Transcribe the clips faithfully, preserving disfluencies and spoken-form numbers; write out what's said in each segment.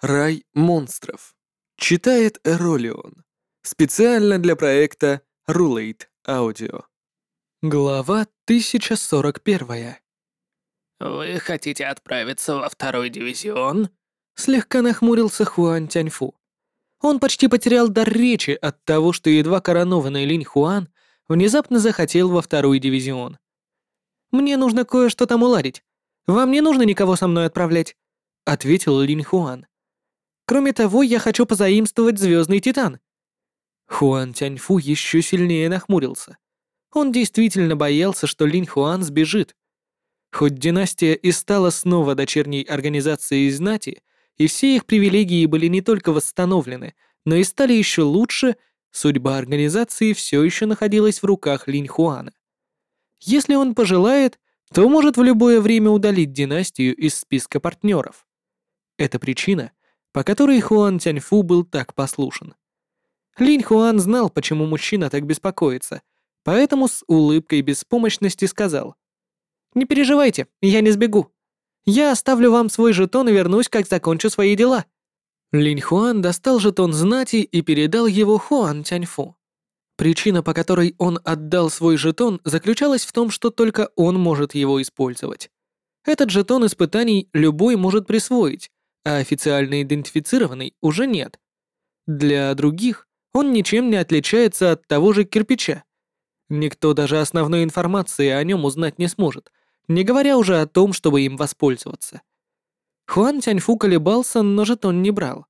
Рай монстров. Читает Эролион. Специально для проекта Rulate Audio. Глава тысяча сорок один. «Вы хотите отправиться во второй дивизион?» Слегка нахмурился Хуан Тяньфу. Он почти потерял дар речи от того, что едва коронованный Линь Хуан внезапно захотел во второй дивизион. «Мне нужно кое-что там уладить. Вам не нужно никого со мной отправлять», — ответил Линь Хуан. «Кроме того, я хочу позаимствовать Звездный Титан». Хуан Тяньфу еще сильнее нахмурился. Он действительно боялся, что Линь Хуан сбежит. Хоть династия и стала снова дочерней организацией знати, и все их привилегии были не только восстановлены, но и стали еще лучше, судьба организации все еще находилась в руках Линь Хуана. Если он пожелает, то может в любое время удалить династию из списка партнеров. Это причина, по которой Хуан Тяньфу был так послушен. Линь Хуан знал, почему мужчина так беспокоится, поэтому с улыбкой беспомощности сказал: «Не переживайте, я не сбегу. Я оставлю вам свой жетон и вернусь, как закончу свои дела». Линь Хуан достал жетон знати и передал его Хуан Тяньфу. Причина, по которой он отдал свой жетон, заключалась в том, что только он может его использовать. Этот жетон испытаний любой может присвоить, а официально идентифицированный уже нет. Для других он ничем не отличается от того же кирпича. Никто даже основной информации о нем узнать не сможет, не говоря уже о том, чтобы им воспользоваться. Хуан Тяньфу колебался, но жетон не брал.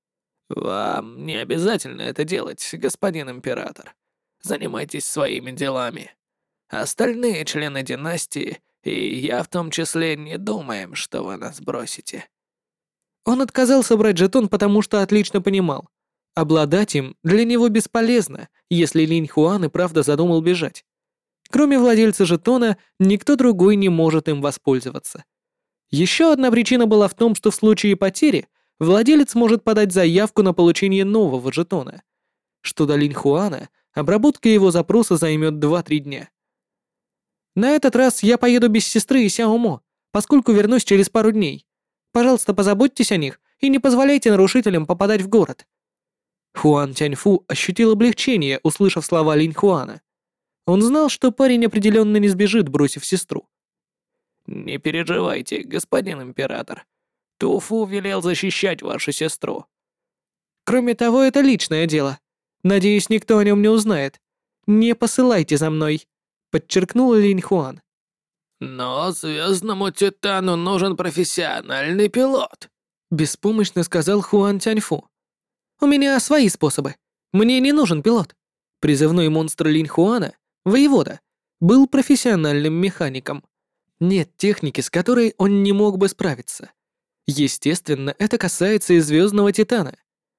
«Вам не обязательно это делать, господин император. Занимайтесь своими делами. Остальные члены династии, и я в том числе, не думаем, что вы нас бросите». Он отказался брать жетон, потому что отлично понимал: обладать им для него бесполезно, если Линь Хуан и правда задумал бежать. Кроме владельца жетона, никто другой не может им воспользоваться. Еще одна причина была в том, что в случае потери владелец может подать заявку на получение нового жетона. Что до Линь Хуана, обработка его запроса займет два-три дня. «На этот раз я поеду без сестры и Сяо Мо, поскольку вернусь через пару дней. Пожалуйста, позаботьтесь о них и не позволяйте нарушителям попадать в город». Хуан Тяньфу ощутил облегчение, услышав слова Линь Хуана. Он знал, что парень определенно не сбежит, бросив сестру. «Не переживайте, господин император. Туфу велел защищать вашу сестру». «Кроме того, это личное дело. Надеюсь, никто о нем не узнает. Не посылайте за мной», — подчеркнул Линь Хуан. «Но Звездному Титану нужен профессиональный пилот», — беспомощно сказал Хуан Тяньфу. «У меня свои способы. Мне не нужен пилот». Призывной монстр Линь Хуана, воевода, был профессиональным механиком. Нет техники, с которой он не мог бы справиться. Естественно, это касается и Звездного Титана.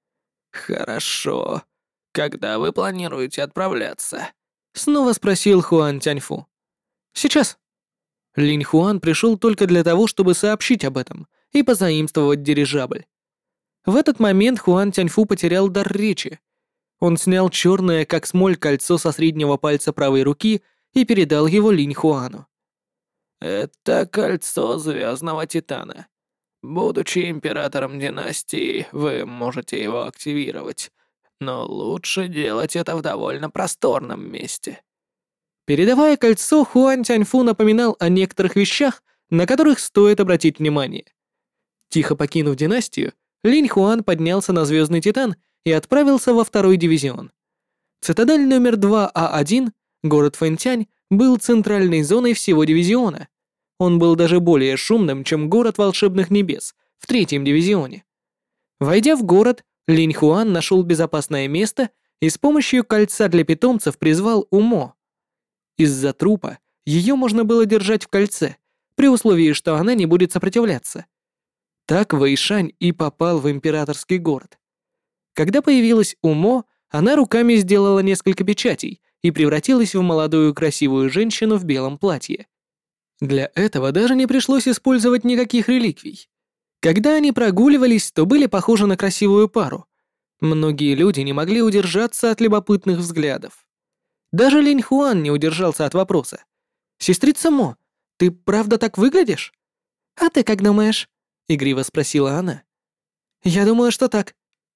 «Хорошо. Когда вы планируете отправляться?» — снова спросил Хуан Тяньфу. «Сейчас». Линь Хуан пришел только для того, чтобы сообщить об этом и позаимствовать дирижабль. В этот момент Хуан Тяньфу потерял дар речи. Он снял черное, как смоль, кольцо со среднего пальца правой руки и передал его Линь Хуану. «Это кольцо Звездного Титана. Будучи императором династии, вы можете его активировать, но лучше делать это в довольно просторном месте». Передавая кольцо, Хуан Тяньфу напоминал о некоторых вещах, на которых стоит обратить внимание. Тихо покинув династию, Линь Хуан поднялся на Звездный Титан и отправился во второй дивизион. Цитадель номер два А один, город Фэнтянь, был центральной зоной всего дивизиона. Он был даже более шумным, чем город Волшебных Небес в третьем дивизионе. Войдя в город, Линь Хуан нашел безопасное место и с помощью кольца для питомцев призвал Умо. Из-за трупа ее можно было держать в кольце, при условии, что она не будет сопротивляться. Так Вэйшань и попал в императорский город. Когда появилась Умо, она руками сделала несколько печатей и превратилась в молодую красивую женщину в белом платье. Для этого даже не пришлось использовать никаких реликвий. Когда они прогуливались, то были похожи на красивую пару. Многие люди не могли удержаться от любопытных взглядов. Даже Линь Хуан не удержался от вопроса. «Сестрица Мо, ты правда так выглядишь?» «А ты как думаешь?» — игриво спросила она. Я думаю, что так.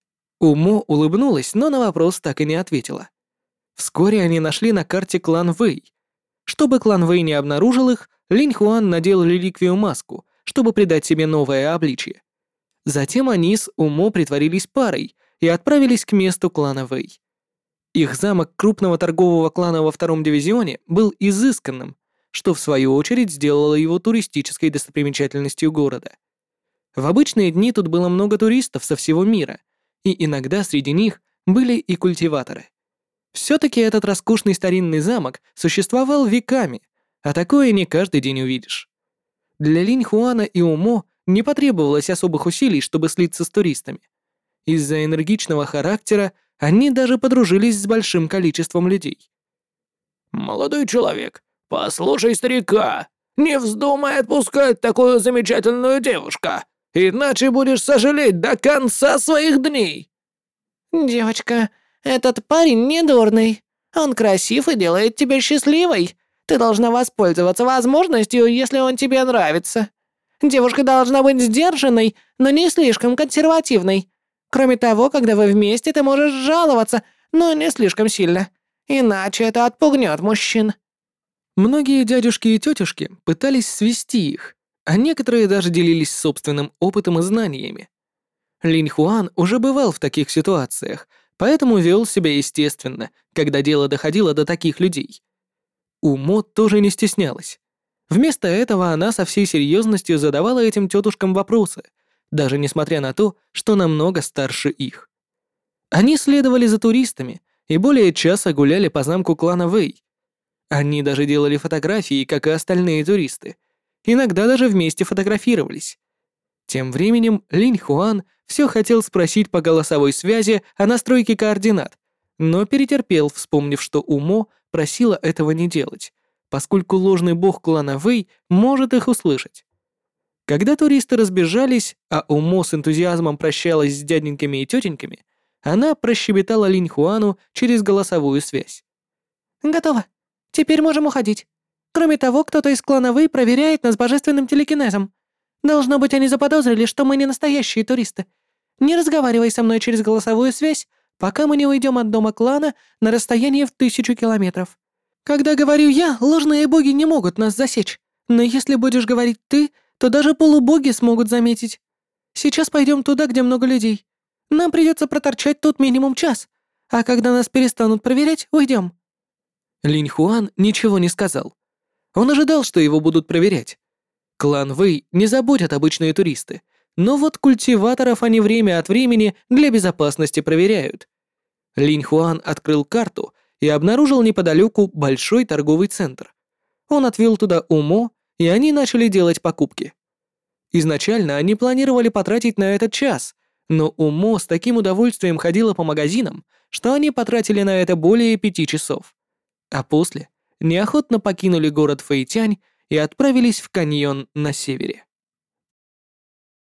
Умо улыбнулась, но на вопрос так и не ответила. Вскоре они нашли на карте клан Вэй. Чтобы клан Вэй не обнаружил их, Линь Хуан надел реликвию маску, чтобы придать себе новое обличие. Затем они с Умо притворились парой и отправились к месту клана Вэй. Их замок крупного торгового клана во втором дивизионе был изысканным, что в свою очередь сделало его туристической достопримечательностью города. В обычные дни тут было много туристов со всего мира, и иногда среди них были и культиваторы. Все-таки этот роскошный старинный замок существовал веками, а такое не каждый день увидишь. Для Линь Хуана и Умо не потребовалось особых усилий, чтобы слиться с туристами. Из-за энергичного характера они даже подружились с большим количеством людей. «Молодой человек, послушай старика, не вздумай отпускать такую замечательную девушку, иначе будешь сожалеть до конца своих дней!» «Девочка, этот парень недурный. Он красив и делает тебя счастливой. Ты должна воспользоваться возможностью, если он тебе нравится. Девушка должна быть сдержанной, но не слишком консервативной. Кроме того, когда вы вместе, ты можешь жаловаться, но не слишком сильно. Иначе это отпугнет мужчин». Многие дядюшки и тетушки пытались свести их, а некоторые даже делились собственным опытом и знаниями. Линь Хуан уже бывал в таких ситуациях, поэтому вел себя естественно, когда дело доходило до таких людей. Умо тоже не стеснялась. Вместо этого она со всей серьезностью задавала этим тетушкам вопросы, даже несмотря на то, что намного старше их. Они следовали за туристами и более часа гуляли по замку клана Вэй. Они даже делали фотографии, как и остальные туристы. Иногда даже вместе фотографировались. Тем временем Линь Хуан все хотел спросить по голосовой связи о настройке координат, но перетерпел, вспомнив, что Умо просила этого не делать, поскольку ложный бог клана Вэй может их услышать. Когда туристы разбежались, а Умо с энтузиазмом прощалась с дяденьками и тетеньками, она прощебетала Линь Хуану через голосовую связь. «Готово. Теперь можем уходить. Кроме того, кто-то из клана Вэй проверяет нас божественным телекинезом. Должно быть, они заподозрили, что мы не настоящие туристы. Не разговаривай со мной через голосовую связь, пока мы не уйдем от дома клана на расстояние в тысячу километров. Когда говорю я, ложные боги не могут нас засечь, но если будешь говорить ты, то даже полубоги смогут заметить. Сейчас пойдем туда, где много людей. Нам придется проторчать тут минимум час, а когда нас перестанут проверять, уйдем». Линь Хуан ничего не сказал. Он ожидал, что его будут проверять. Клан Вэй не заботят обычные туристы, но вот культиваторов они время от времени для безопасности проверяют. Линь Хуан открыл карту и обнаружил неподалеку большой торговый центр. Он отвел туда Умо, и они начали делать покупки. Изначально они планировали потратить на этот час, но Умо с таким удовольствием ходила по магазинам, что они потратили на это более пяти часов. А после неохотно покинули город Фэйтянь и отправились в каньон на севере.